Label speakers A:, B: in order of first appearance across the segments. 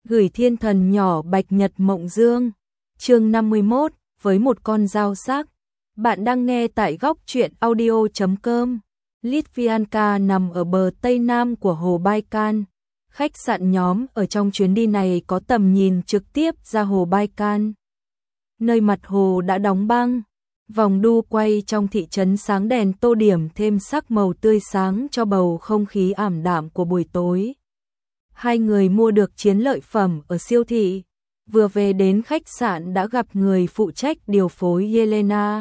A: Gửi thiên thần nhỏ Bạch Nhật Mộng Dương. Chương 51, với một con dao sắc. Bạn đang nghe tại góc truyện audio.com. Litvianka nằm ở bờ tây nam của hồ Baikal. Khách sạn nhóm ở trong chuyến đi này có tầm nhìn trực tiếp ra hồ Baikal. Nơi mặt hồ đã đóng băng. Vòng đu quay trong thị trấn sáng đèn tô điểm thêm sắc màu tươi sáng cho bầu không khí ảm đạm của buổi tối. Hai người mua được chiến lợi phẩm ở siêu thị. Vừa về đến khách sạn đã gặp người phụ trách điều phối Yelena.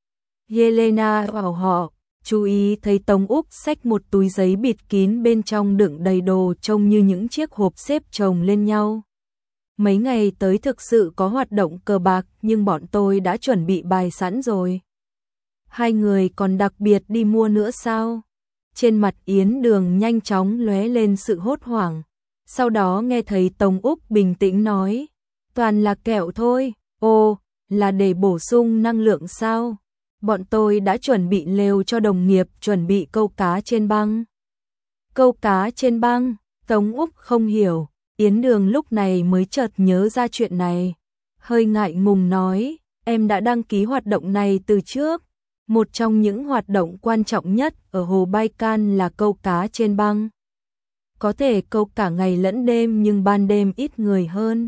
A: Yelena bảo họ, chú ý thấy Tống Úc xách một túi giấy bịt kín bên trong đựng đầy đồ trông như những chiếc hộp xếp chồng lên nhau. Mấy ngày tới thực sự có hoạt động cờ bạc nhưng bọn tôi đã chuẩn bị bài sẵn rồi. Hai người còn đặc biệt đi mua nữa sao? Trên mặt Yến Đường nhanh chóng lóe lên sự hốt hoảng. Sau đó nghe thấy Tống Úc bình tĩnh nói, toàn là kẹo thôi. Ồ, là để bổ sung năng lượng sao? Bọn tôi đã chuẩn bị lều cho đồng nghiệp chuẩn bị câu cá trên băng. Câu cá trên băng? Tống Úc không hiểu. Yến Đường lúc này mới chợt nhớ ra chuyện này. Hơi ngại ngùng nói, em đã đăng ký hoạt động này từ trước. Một trong những hoạt động quan trọng nhất ở hồ Baikal là câu cá trên băng. Có thể câu cả ngày lẫn đêm nhưng ban đêm ít người hơn.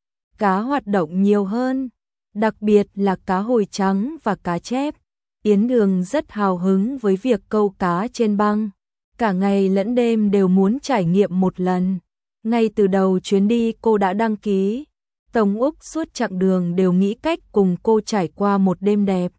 A: Cá hoạt động nhiều hơn, đặc biệt là cá hồi trắng và cá chép. Yến Đường rất hào hứng với việc câu cá trên băng. Cả ngày lẫn đêm đều muốn trải nghiệm một lần. Ngay từ đầu chuyến đi cô đã đăng ký. Tống Úc suốt chặng đường đều nghĩ cách cùng cô trải qua một đêm đẹp.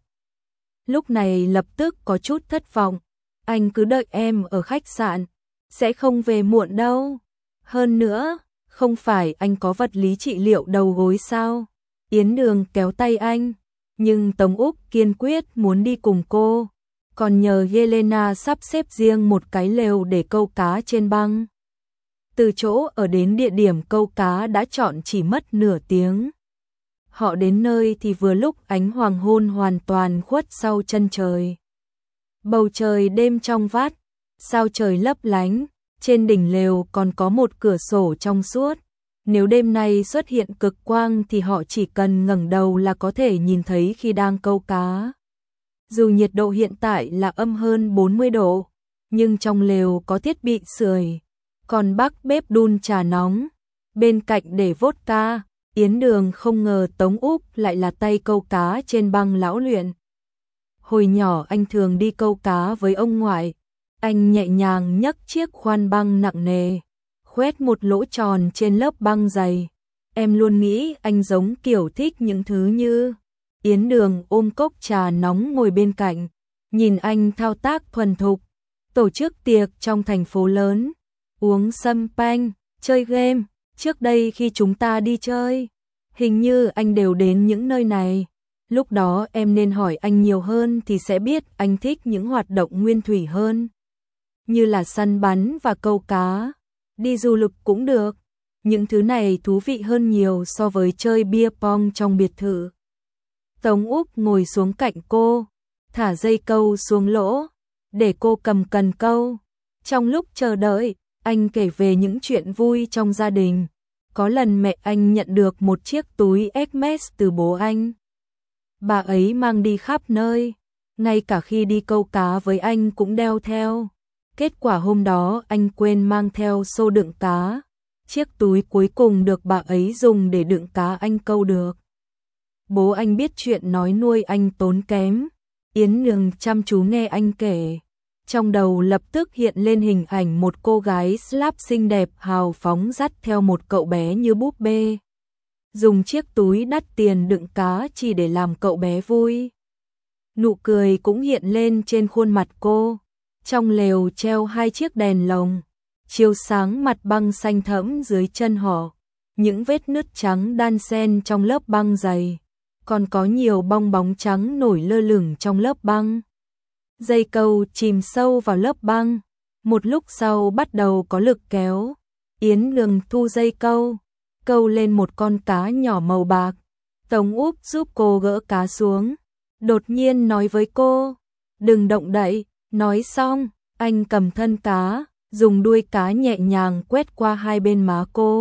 A: Lúc này lập tức có chút thất vọng. Anh cứ đợi em ở khách sạn. Sẽ không về muộn đâu. Hơn nữa, không phải anh có vật lý trị liệu đầu gối sao? Yến Đường kéo tay anh. Nhưng Tống Úc kiên quyết muốn đi cùng cô. Còn nhờ Yelena sắp xếp riêng một cái lều để câu cá trên băng. Từ chỗ ở đến địa điểm câu cá đã chọn chỉ mất nửa tiếng. Họ đến nơi thì vừa lúc ánh hoàng hôn hoàn toàn khuất sau chân trời. Bầu trời đêm trong vắt, sao trời lấp lánh, trên đỉnh lều còn có một cửa sổ trong suốt. Nếu đêm nay xuất hiện cực quang thì họ chỉ cần ngẩng đầu là có thể nhìn thấy khi đang câu cá. Dù nhiệt độ hiện tại là âm hơn 40 độ, nhưng trong lều có thiết bị sưởi, còn bắc bếp đun trà nóng, bên cạnh để vodka. Yến Đường không ngờ Tống Úc lại là tay câu cá trên băng lão luyện. Hồi nhỏ anh thường đi câu cá với ông ngoại. Anh nhẹ nhàng nhấc chiếc khoan băng nặng nề, khoét một lỗ tròn trên lớp băng dày. Em luôn nghĩ anh giống kiểu thích những thứ như. Yến Đường ôm cốc trà nóng ngồi bên cạnh, nhìn anh thao tác thuần thục, tổ chức tiệc trong thành phố lớn, uống champagne, chơi game. Trước đây khi chúng ta đi chơi, hình như anh đều đến những nơi này. Lúc đó em nên hỏi anh nhiều hơn thì sẽ biết anh thích những hoạt động nguyên thủy hơn. Như là săn bắn và câu cá, đi du lịch cũng được. Những thứ này thú vị hơn nhiều so với chơi bia pong trong biệt thự. Tống Úc ngồi xuống cạnh cô, thả dây câu xuống lỗ, để cô cầm cần câu. Trong lúc chờ đợi, anh kể về những chuyện vui trong gia đình. Có lần mẹ anh nhận được một chiếc túi Hermes từ bố anh. Bà ấy mang đi khắp nơi, ngay cả khi đi câu cá với anh cũng đeo theo. Kết quả hôm đó anh quên mang theo xô đựng cá. Chiếc túi cuối cùng được bà ấy dùng để đựng cá anh câu được. Bố anh biết chuyện nói nuôi anh tốn kém. Yến Đường chăm chú nghe anh kể. Trong đầu lập tức hiện lên hình ảnh một cô gái slap xinh đẹp hào phóng dắt theo một cậu bé như búp bê. Dùng chiếc túi đắt tiền đựng cá chỉ để làm cậu bé vui. Nụ cười cũng hiện lên trên khuôn mặt cô. Trong lều treo hai chiếc đèn lồng, chiếu sáng mặt băng xanh thẫm dưới chân họ. Những vết nứt trắng đan xen trong lớp băng dày. Còn có nhiều bong bóng trắng nổi lơ lửng trong lớp băng. Dây câu chìm sâu vào lớp băng. Một lúc sau bắt đầu có lực kéo. Yến Đường thu dây câu, câu lên một con cá nhỏ màu bạc. Tống Úc giúp cô gỡ cá xuống. Đột nhiên nói với cô, đừng động đậy. Nói xong, anh cầm thân cá, dùng đuôi cá nhẹ nhàng quét qua hai bên má cô.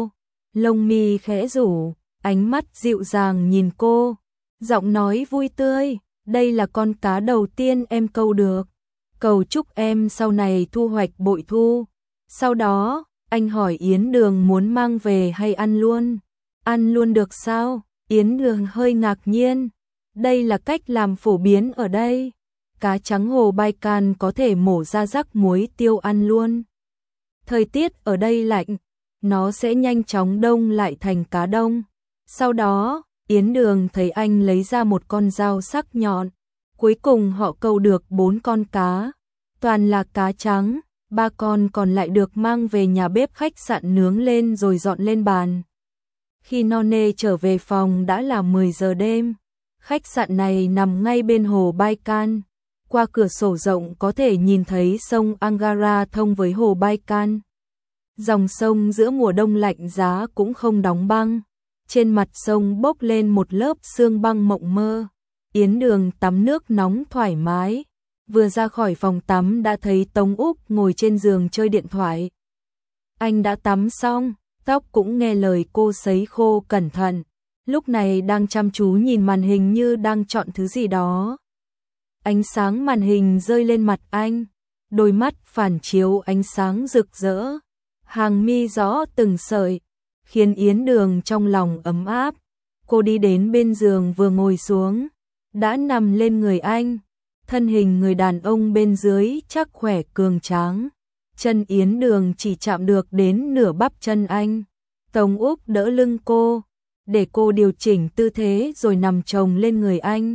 A: lông mi khẽ rủ, ánh mắt dịu dàng nhìn cô, giọng nói vui tươi, đây là con cá đầu tiên em câu được. Cầu chúc em sau này thu hoạch bội thu. Sau đó, anh hỏi Yến Đường muốn mang về hay ăn luôn. Ăn luôn được sao? Yến Đường hơi ngạc nhiên. Đây là cách làm phổ biến ở đây. Cá trắng hồ Baikal có thể mổ ra rắc muối tiêu ăn luôn. Thời tiết ở đây lạnh, nó sẽ nhanh chóng đông lại thành cá đông. Sau đó, Yến Đường thấy anh lấy ra một con dao sắc nhọn. Cuối cùng họ câu được 4 con cá. Toàn là cá trắng, 3 con còn lại được mang về nhà bếp khách sạn nướng lên rồi dọn lên bàn. Khi Nonne trở về phòng đã là 10 giờ đêm. Khách sạn này nằm ngay bên hồ Baikal. Qua cửa sổ rộng có thể nhìn thấy sông Angara thông với hồ Baikal. Dòng sông giữa mùa đông lạnh giá cũng không đóng băng. Trên mặt sông bốc lên một lớp sương băng mộng mơ. Yến Đường tắm nước nóng thoải mái. Vừa ra khỏi phòng tắm đã thấy Tống Úc ngồi trên giường chơi điện thoại. Anh đã tắm xong, tóc cũng nghe lời cô sấy khô cẩn thận. Lúc này đang chăm chú nhìn màn hình như đang chọn thứ gì đó. Ánh sáng màn hình rơi lên mặt anh, đôi mắt phản chiếu ánh sáng rực rỡ, hàng mi rõ từng sợi, khiến Yến Đường trong lòng ấm áp. Cô đi đến bên giường vừa ngồi xuống, đã nằm lên người anh. Thân hình người đàn ông bên dưới chắc khỏe cường tráng. Chân Yến Đường chỉ chạm được đến nửa bắp chân anh. Tống Úc đỡ lưng cô, để cô điều chỉnh tư thế rồi nằm chồng lên người anh.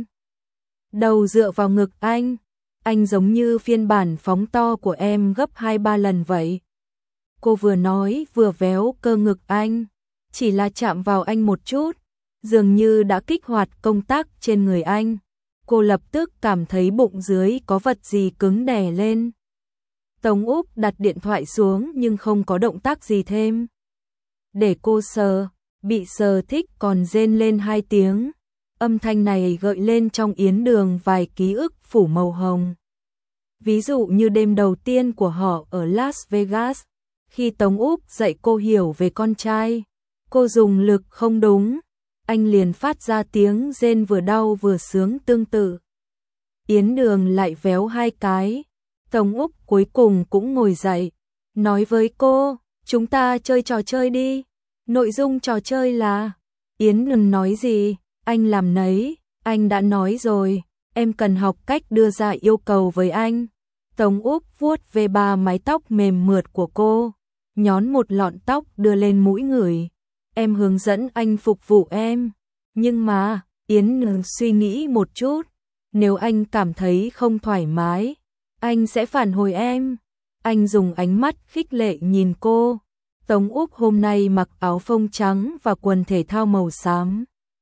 A: Đầu dựa vào ngực anh giống như phiên bản phóng to của em gấp 2-3 lần vậy. Cô vừa nói vừa véo cơ ngực anh, chỉ là chạm vào anh một chút, dường như đã kích hoạt công tắc trên người anh. Cô lập tức cảm thấy bụng dưới có vật gì cứng đè lên. Tống Úc đặt điện thoại xuống nhưng không có động tác gì thêm. Để cô sờ, bị sờ thích còn rên lên 2 tiếng. Âm thanh này gợi lên trong Yến Đường vài ký ức phủ màu hồng. Ví dụ như đêm đầu tiên của họ ở Las Vegas, khi Tống Úc dạy cô hiểu về con trai. Cô dùng lực không đúng, anh liền phát ra tiếng rên vừa đau vừa sướng tương tự. Yến Đường lại véo 2 cái. Tống Úc cuối cùng cũng ngồi dậy, nói với cô, chúng ta chơi trò chơi đi. Nội dung trò chơi là, Yến Đường nói gì, anh làm nấy, anh đã nói rồi, em cần học cách đưa ra yêu cầu với anh. Tống Úc vuốt về 3 mái tóc mềm mượt của cô, nhón một lọn tóc đưa lên mũi người. Em hướng dẫn anh phục vụ em. Nhưng mà, Yến Đường suy nghĩ một chút, nếu anh cảm thấy không thoải mái, anh sẽ phản hồi em. Anh dùng ánh mắt khích lệ nhìn cô. Tống Úc hôm nay mặc áo phông trắng và quần thể thao màu xám,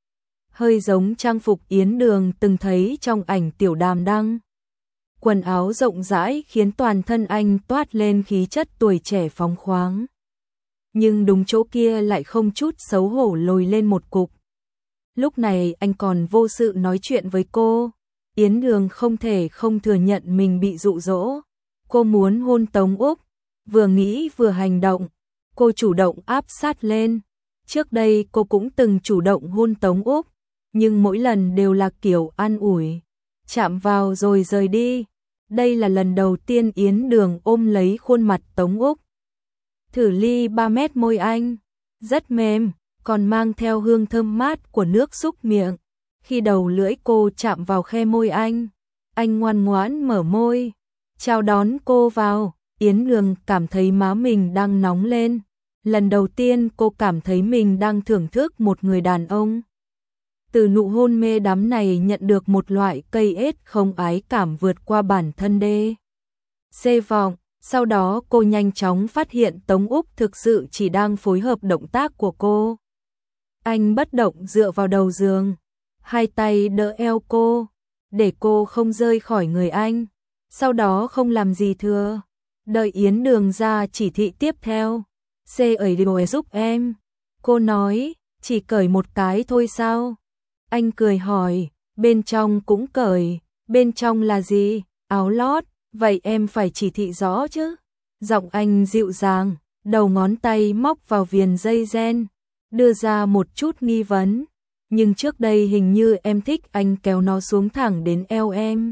A: hơi giống trang phục Yến Đường từng thấy trong ảnh Tiểu Đàm đăng. Quần áo rộng rãi khiến toàn thân anh toát lên khí chất tuổi trẻ phóng khoáng. Nhưng đúng chỗ kia lại không chút xấu hổ lồi lên một cục. Lúc này anh còn vô sự nói chuyện với cô. Yến Đường không thể không thừa nhận mình bị dụ dỗ. Cô muốn hôn Tống Úc, vừa nghĩ vừa hành động. Cô chủ động áp sát lên. Trước đây cô cũng từng chủ động hôn Tống Úc, nhưng mỗi lần đều là kiểu an ủi, chạm vào rồi rời đi. Đây là lần đầu tiên Yến Đường ôm lấy khuôn mặt Tống Úc. Thử ly 3 mét môi anh, rất mềm, còn mang theo hương thơm mát của nước xúc miệng. Khi đầu lưỡi cô chạm vào khe môi anh ngoan ngoãn mở môi, chào đón cô vào. Yến Đường cảm thấy má mình đang nóng lên. Lần đầu tiên cô cảm thấy mình đang thưởng thức một người đàn ông. Từ nụ hôn mê đắm này nhận được một loại cây ết không ái cảm vượt qua bản thân đê. Xê vọng, sau đó cô nhanh chóng phát hiện Tống Úc thực sự chỉ đang phối hợp động tác của cô. Anh bất động dựa vào đầu giường, 2 tay đỡ eo cô, để cô không rơi khỏi người anh. Sau đó không làm gì thừa, đợi Yến Đường ra chỉ thị tiếp theo. Xê ấy đi giúp em. Cô nói, chỉ cởi một cái thôi sao? Anh cười hỏi, bên trong cũng cởi. Bên trong là gì? Áo lót, vậy em phải chỉ thị rõ chứ. Giọng anh dịu dàng, đầu ngón tay móc vào viền dây ren, đưa ra một chút nghi vấn. Nhưng trước đây hình như em thích anh kéo nó xuống thẳng đến eo em.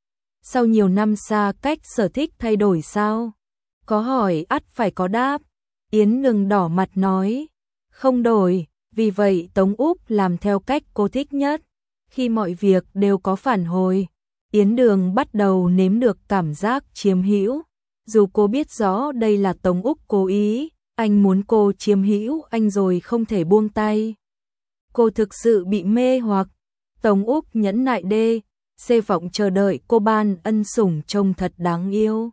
A: Sau nhiều năm xa cách sở thích thay đổi sao? Có hỏi ắt phải có đáp. Yến Nương đỏ mặt nói, không đổi, vì vậy Tống Úc làm theo cách cô thích nhất. Khi mọi việc đều có phản hồi, Yến Đường bắt đầu nếm được cảm giác chiếm hữu. Dù cô biết rõ đây là Tống Úc cố ý, anh muốn cô chiếm hữu anh rồi không thể buông tay. Cô thực sự bị mê hoặc. Tống Úc nhẫn nại đê, xê vọng chờ đợi cô ban ân sủng trông thật đáng yêu.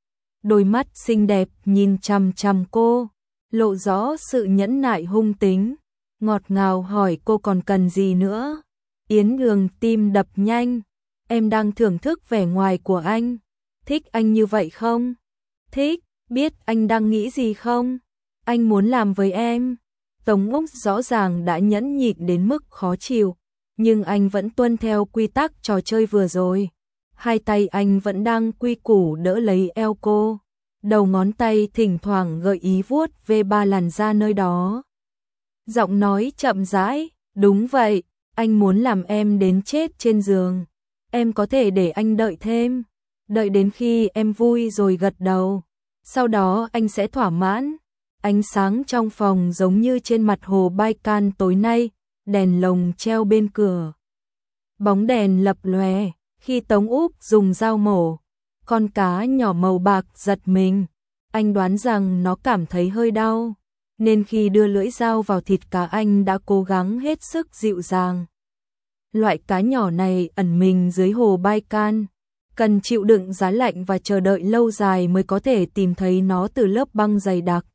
A: Đôi mắt xinh đẹp nhìn chằm chằm cô, lộ rõ sự nhẫn nại hung tính, ngọt ngào hỏi cô còn cần gì nữa. Yến Đường tim đập nhanh, em đang thưởng thức vẻ ngoài của anh, thích anh như vậy không? Thích, biết anh đang nghĩ gì không? Anh muốn làm với em. Tống Úc rõ ràng đã nhẫn nhịn đến mức khó chịu, nhưng anh vẫn tuân theo quy tắc trò chơi vừa rồi. Hai tay anh vẫn đang quy củ đỡ lấy eo cô, đầu ngón tay thỉnh thoảng gợi ý vuốt về ba làn da nơi đó. Giọng nói chậm rãi, đúng vậy, anh muốn làm em đến chết trên giường. Em có thể để anh đợi thêm, đợi đến khi em vui rồi gật đầu. Sau đó anh sẽ thỏa mãn. Ánh sáng trong phòng giống như trên mặt hồ Baikal tối nay, đèn lồng treo bên cửa. Bóng đèn lập lòe, khi Tống Úc dùng dao mổ, con cá nhỏ màu bạc giật mình. Anh đoán rằng nó cảm thấy hơi đau, nên khi đưa lưỡi dao vào thịt cá anh đã cố gắng hết sức dịu dàng. Loại cá nhỏ này ẩn mình dưới hồ Baikal, cần chịu đựng giá lạnh và chờ đợi lâu dài mới có thể tìm thấy nó từ lớp băng dày đặc.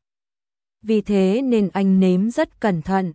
A: Vì thế nên anh nếm rất cẩn thận,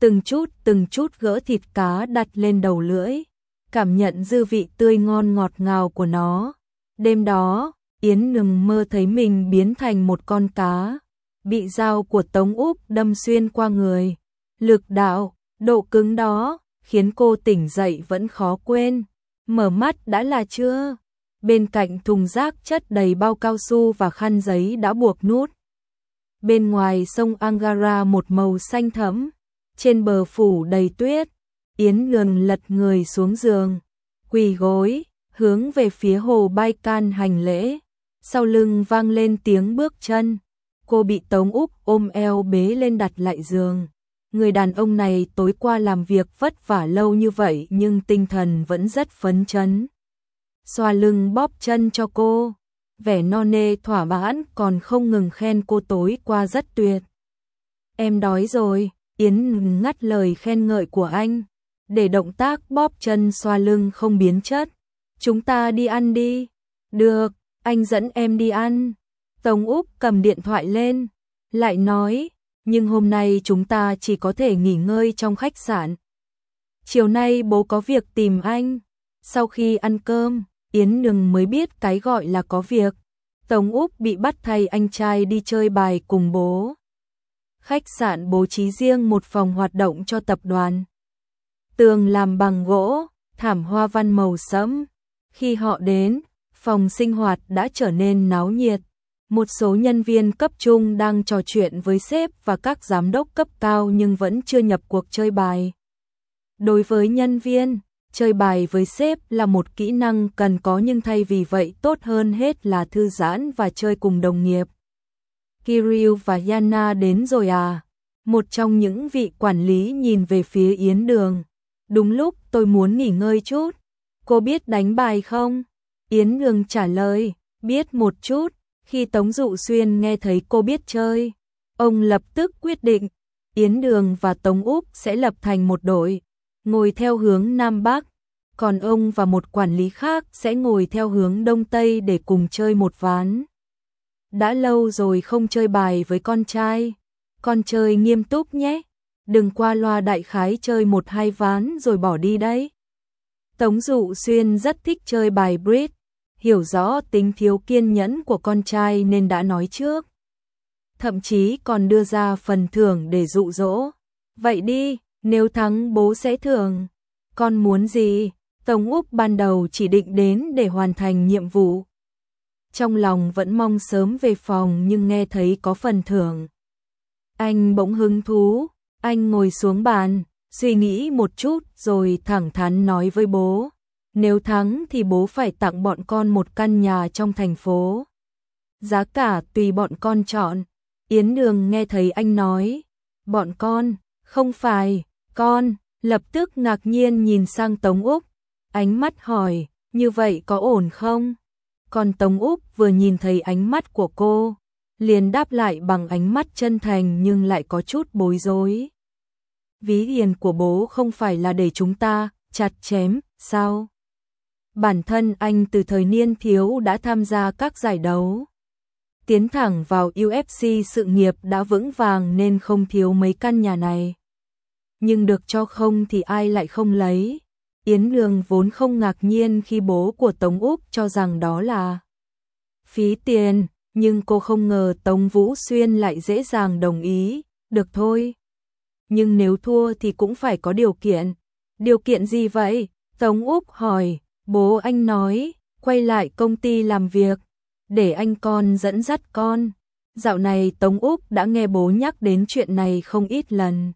A: từng chút gỡ thịt cá đặt lên đầu lưỡi, cảm nhận dư vị tươi ngon ngọt ngào của nó. Đêm đó, Yến Nương mơ thấy mình biến thành một con cá, bị dao của Tống Úc đâm xuyên qua người. Lực đạo, độ cứng đó, khiến cô tỉnh dậy vẫn khó quên. Mở mắt đã là trưa. Bên cạnh thùng rác chất đầy bao cao su và khăn giấy đã buộc nút. Bên ngoài sông Angara một màu xanh thẫm, trên bờ phủ đầy tuyết. Yến Nương lật người xuống giường, quỳ gối, hướng về phía hồ Baikal hành lễ. Sau lưng vang lên tiếng bước chân. Cô bị Tống Úc ôm eo bế lên đặt lại giường. Người đàn ông này tối qua làm việc vất vả lâu như vậy nhưng tinh thần vẫn rất phấn chấn. Xoa lưng bóp chân cho cô, vẻ no nê thỏa mãn còn không ngừng khen cô tối qua rất tuyệt. Em đói rồi, Yến ngắt lời khen ngợi của anh, để động tác bóp chân xoa lưng không biến chất. Chúng ta đi ăn đi. Được, anh dẫn em đi ăn. Tống Úc cầm điện thoại lên, lại nói, nhưng hôm nay chúng ta chỉ có thể nghỉ ngơi trong khách sạn. Chiều nay bố có việc tìm anh. Sau khi ăn cơm, Yến Nương mới biết cái gọi là có việc. Tống Úc bị bắt thay anh trai đi chơi bài cùng bố. Khách sạn bố trí riêng một phòng hoạt động cho tập đoàn. Tường làm bằng gỗ, thảm hoa văn màu sẫm. Khi họ đến, phòng sinh hoạt đã trở nên náo nhiệt. Một số nhân viên cấp trung đang trò chuyện với sếp và các giám đốc cấp cao nhưng vẫn chưa nhập cuộc chơi bài. Đối với nhân viên, chơi bài với sếp là một kỹ năng cần có nhưng thay vì vậy tốt hơn hết là thư giãn và chơi cùng đồng nghiệp. Kirill và Yana đến rồi à? Một trong những vị quản lý nhìn về phía Yến Đường. Đúng lúc tôi muốn nghỉ ngơi chút. Cô biết đánh bài không? Yến Đường trả lời, biết một chút. Khi Tống Dụ Xuyên nghe thấy cô biết chơi, ông lập tức quyết định, Yến Đường và Tống Úc sẽ lập thành một đội, ngồi theo hướng Nam Bắc, còn ông và một quản lý khác sẽ ngồi theo hướng Đông Tây để cùng chơi một ván. Đã lâu rồi không chơi bài với con trai, con chơi nghiêm túc nhé, đừng qua loa đại khái chơi một hai ván rồi bỏ đi đấy. Tống Dụ Xuyên rất thích chơi bài bridge, hiểu rõ tính thiếu kiên nhẫn của con trai nên đã nói trước. Thậm chí còn đưa ra phần thưởng để dụ dỗ. Vậy đi, nếu thắng bố sẽ thưởng. Con muốn gì? Tống Úc ban đầu chỉ định đến để hoàn thành nhiệm vụ. Trong lòng vẫn mong sớm về phòng nhưng nghe thấy có phần thưởng. Anh bỗng hứng thú, Anh ngồi xuống bàn, suy nghĩ một chút rồi thẳng thắn nói với bố. Nếu thắng thì bố phải tặng bọn con một căn nhà trong thành phố. Giá cả tùy bọn con chọn. Yến Đường nghe thấy anh nói, bọn con, không phải, con, lập tức ngạc nhiên nhìn sang Tống Úc. Ánh mắt hỏi, như vậy có ổn không? Còn Tống Úc vừa nhìn thấy ánh mắt của cô, liền đáp lại bằng ánh mắt chân thành nhưng lại có chút bối rối. Ví tiền của bố không phải là để chúng ta chặt chém, sao? Bản thân anh từ thời niên thiếu đã tham gia các giải đấu. Tiến thẳng vào UFC, sự nghiệp đã vững vàng nên không thiếu mấy căn nhà này. Nhưng được cho không thì ai lại không lấy. Yến Đường vốn không ngạc nhiên khi bố của Tống Úc cho rằng đó là phí tiền, nhưng cô không ngờ Tống Vũ Xuyên lại dễ dàng đồng ý, được thôi. Nhưng nếu thua thì cũng phải có điều kiện. Điều kiện gì vậy? Tống Úc hỏi. Bố anh nói, quay lại công ty làm việc, để anh con dẫn dắt con. Dạo này Tống Úc đã nghe bố nhắc đến chuyện này không ít lần.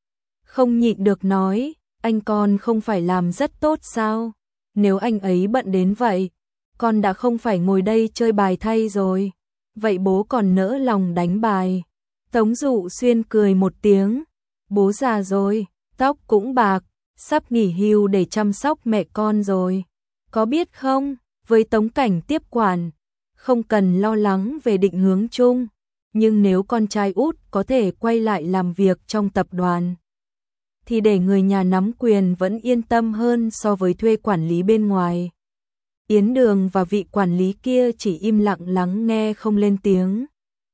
A: Không nhịn được nói, anh con không phải làm rất tốt sao? Nếu anh ấy bận đến vậy, con đã không phải ngồi đây chơi bài thay rồi. Vậy bố còn nỡ lòng đánh bài? Tống Dụ Xuyên cười một tiếng. Bố già rồi, tóc cũng bạc, sắp nghỉ hưu để chăm sóc mẹ con rồi. Có biết không, với Tống Cảnh tiếp quản, không cần lo lắng về định hướng chung. Nhưng nếu con trai út có thể quay lại làm việc trong tập đoàn, thì để người nhà nắm quyền vẫn yên tâm hơn so với thuê quản lý bên ngoài. Yến Đường và vị quản lý kia chỉ im lặng lắng nghe không lên tiếng.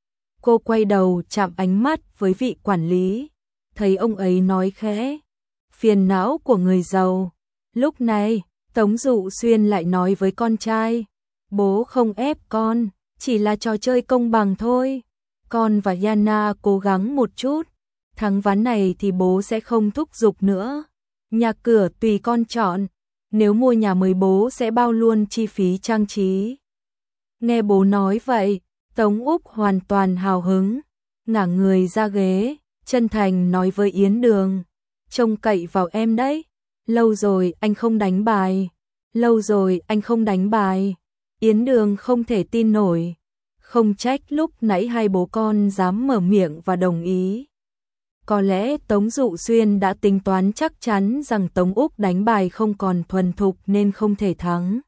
A: Cô quay đầu chạm ánh mắt với vị quản lý, thấy ông ấy nói khẽ, phiền não của người giàu. Lúc này, Tống Dụ Xuyên lại nói với con trai, bố không ép con, chỉ là trò chơi công bằng thôi. Con và Yana cố gắng một chút, thắng ván này thì bố sẽ không thúc giục nữa. Nhà cửa tùy con chọn, nếu mua nhà mới bố sẽ bao luôn chi phí trang trí. Nghe bố nói vậy, Tống Úc hoàn toàn hào hứng, ngả người ra ghế, chân thành nói với Yến Đường, trông cậy vào em đấy. Lâu rồi anh không đánh bài. Lâu rồi anh không đánh bài. Yến Đường không thể tin nổi. Không trách lúc nãy hai bố con dám mở miệng và đồng ý. Có lẽ Tống Dụ Xuyên đã tính toán chắc chắn rằng Tống Úc đánh bài không còn thuần thục nên không thể thắng.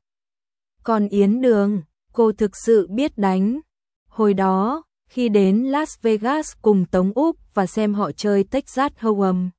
A: Còn Yến Đường, cô thực sự biết đánh. Hồi đó, khi đến Las Vegas cùng Tống Úc và xem họ chơi Texas Hold'em,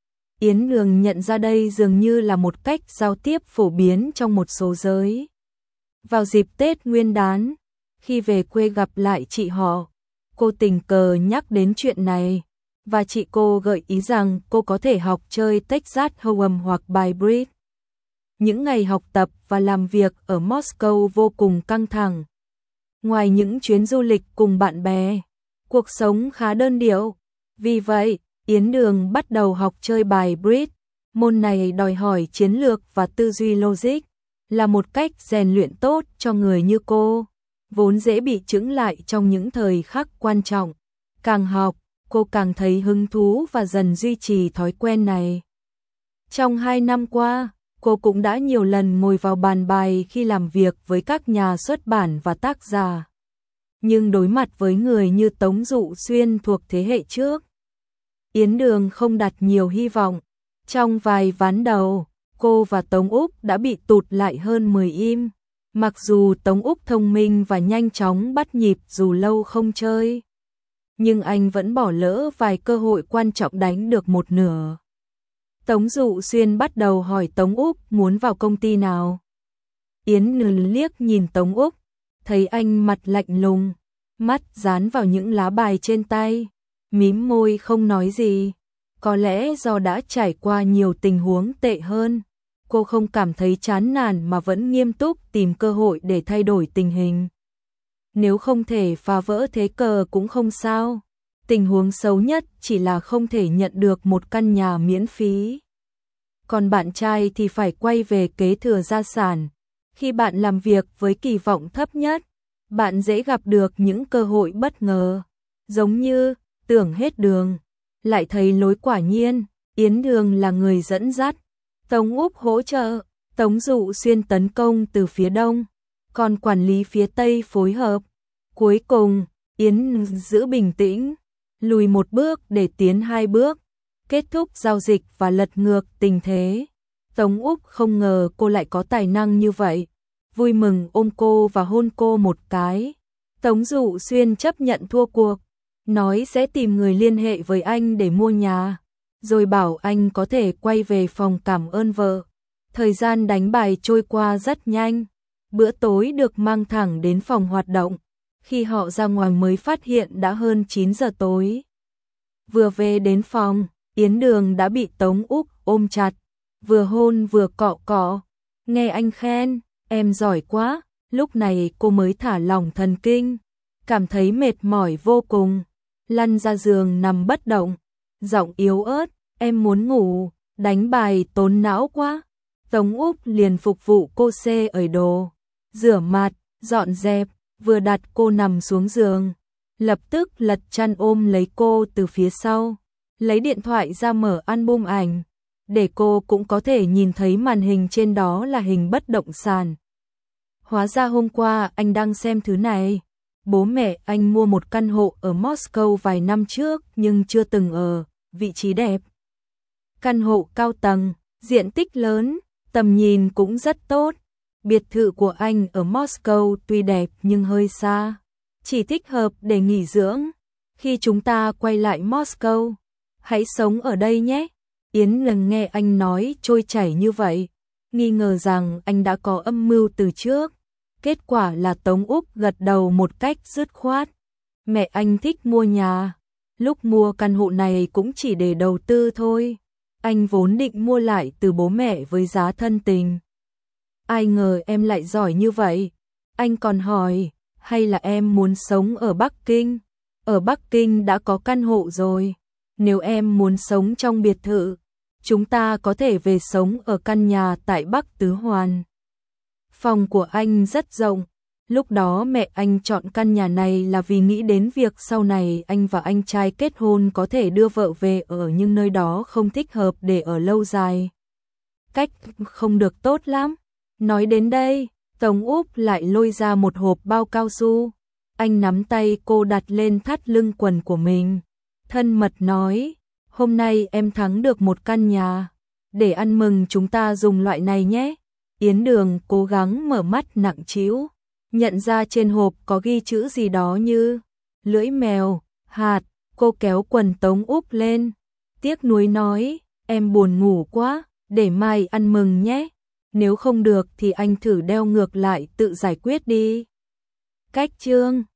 A: Yến Đường nhận ra đây dường như là một cách giao tiếp phổ biến trong một số giới. Vào dịp Tết Nguyên đán, khi về quê gặp lại chị họ, cô tình cờ nhắc đến chuyện này, và chị cô gợi ý rằng cô có thể học chơi Texas Hold'em hoặc bài bridge. Những ngày học tập và làm việc ở Moscow vô cùng căng thẳng. Ngoài những chuyến du lịch cùng bạn bè, cuộc sống khá đơn điệu. Vì vậy, Yến Đường bắt đầu học chơi bài bridge. Môn này đòi hỏi chiến lược và tư duy logic, là một cách rèn luyện tốt cho người như cô, vốn dễ bị chững lại trong những thời khắc quan trọng. Càng học, cô càng thấy hứng thú và dần duy trì thói quen này. Trong 2 năm qua, cô cũng đã nhiều lần ngồi vào bàn bài khi làm việc với các nhà xuất bản và tác giả. Nhưng đối mặt với người như Tống Dụ Xuyên thuộc thế hệ trước, Yến Đường không đặt nhiều hy vọng. Trong vài ván đầu, cô và Tống Úc đã bị tụt lại hơn 10 im. Mặc dù Tống Úc thông minh và nhanh chóng bắt nhịp dù lâu không chơi, nhưng anh vẫn bỏ lỡ vài cơ hội quan trọng đánh được một nửa. Tống Dụ Xuyên bắt đầu hỏi Tống Úc muốn vào công ty nào. Yến Đường liếc nhìn Tống Úc, thấy anh mặt lạnh lùng, mắt dán vào những lá bài trên tay, mím môi không nói gì. Có lẽ do đã trải qua nhiều tình huống tệ hơn, cô không cảm thấy chán nản mà vẫn nghiêm túc tìm cơ hội để thay đổi tình hình. Nếu không thể phá vỡ thế cờ cũng không sao. Tình huống xấu nhất chỉ là không thể nhận được một căn nhà miễn phí. Còn bạn trai thì phải quay về kế thừa gia sản. Khi bạn làm việc với kỳ vọng thấp nhất, bạn dễ gặp được những cơ hội bất ngờ, giống như tưởng hết đường, lại thấy lối quả nhiên, Yến Đường là người dẫn dắt, Tống Úc hỗ trợ, Tống Dụ Xuyên tấn công từ phía đông, còn quản lý phía tây phối hợp. Cuối cùng, Yến giữ bình tĩnh, lùi một bước để tiến hai bước, kết thúc giao dịch và lật ngược tình thế. Tống Úc không ngờ cô lại có tài năng như vậy, vui mừng ôm cô và hôn cô một cái. Tống Dụ Xuyên chấp nhận thua cuộc, nói sẽ tìm người liên hệ với anh để mua nhà, rồi bảo anh có thể quay về phòng cảm ơn vợ. Thời gian đánh bài trôi qua rất nhanh, bữa tối được mang thẳng đến phòng hoạt động. Khi họ ra ngoài mới phát hiện đã hơn 9 giờ tối. Vừa về đến phòng, Yến Đường đã bị Tống Úc ôm chặt, vừa hôn vừa cọ cọ. Nghe anh khen, em giỏi quá, lúc này cô mới thả lỏng thần kinh, cảm thấy mệt mỏi vô cùng, lăn ra giường nằm bất động, giọng yếu ớt, em muốn ngủ, đánh bài tốn não quá. Tống Úc liền phục vụ cô xê ởi đồ, rửa mặt, dọn dẹp, vừa đặt cô nằm xuống giường, lập tức lật chăn ôm lấy cô từ phía sau, lấy điện thoại ra mở album ảnh, để cô cũng có thể nhìn thấy màn hình trên đó là hình bất động sản. Hóa ra hôm qua anh đang xem thứ này. Bố mẹ anh mua một căn hộ ở Moscow vài năm trước nhưng chưa từng ở, vị trí đẹp. Căn hộ cao tầng, diện tích lớn, tầm nhìn cũng rất tốt. Biệt thự của anh ở Moscow tuy đẹp nhưng hơi xa, chỉ thích hợp để nghỉ dưỡng. Khi chúng ta quay lại Moscow, hãy sống ở đây nhé. Yến lần nghe anh nói trôi chảy như vậy, nghi ngờ rằng anh đã có âm mưu từ trước. Kết quả là Tống Úc gật đầu một cách dứt khoát. Mẹ anh thích mua nhà, lúc mua căn hộ này cũng chỉ để đầu tư thôi. Anh vốn định mua lại từ bố mẹ với giá thân tình. Ai ngờ em lại giỏi như vậy. Anh còn hỏi, hay là em muốn sống ở Bắc Kinh? Ở Bắc Kinh đã có căn hộ rồi. Nếu em muốn sống trong biệt thự, chúng ta có thể về sống ở căn nhà tại Bắc Tứ Hoàn. Phòng của anh rất rộng. Lúc đó mẹ anh chọn căn nhà này là vì nghĩ đến việc sau này anh và anh trai kết hôn có thể đưa vợ về ở, nhưng nơi đó không thích hợp để ở lâu dài. Cách không được tốt lắm. Nói đến đây, Tống Úc lại lôi ra một hộp bao cao su. Anh nắm tay cô đặt lên thắt lưng quần của mình, thân mật nói, hôm nay em thắng được một căn nhà, để ăn mừng chúng ta dùng loại này nhé. Yến Đường cố gắng mở mắt nặng trĩu, nhận ra trên hộp có ghi chữ gì đó như lưỡi mèo, hạt. Cô kéo quần Tống Úc lên, tiếc nuối nói, em buồn ngủ quá, để mai ăn mừng nhé. Nếu không được thì anh thử đeo ngược lại tự giải quyết đi. Cách chương